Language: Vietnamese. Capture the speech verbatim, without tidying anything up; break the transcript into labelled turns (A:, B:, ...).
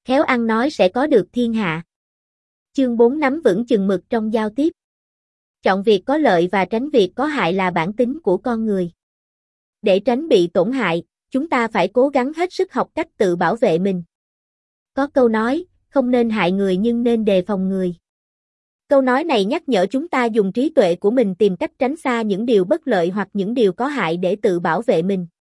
A: Khéo ăn nói sẽ có được thiên hạ. Chương bốn Nắm vững chừng mực trong giao tiếp. Chọn việc có lợi và tránh việc có hại là bản tính của con người. Để tránh bị tổn hại, chúng ta phải cố gắng hết sức học cách tự bảo vệ mình. Có câu nói, không nên hại người nhưng nên đề phòng người. Câu nói này nhắc nhở chúng ta dùng trí tuệ của mình tìm cách tránh xa những điều bất lợi hoặc những điều có hại để tự bảo vệ mình.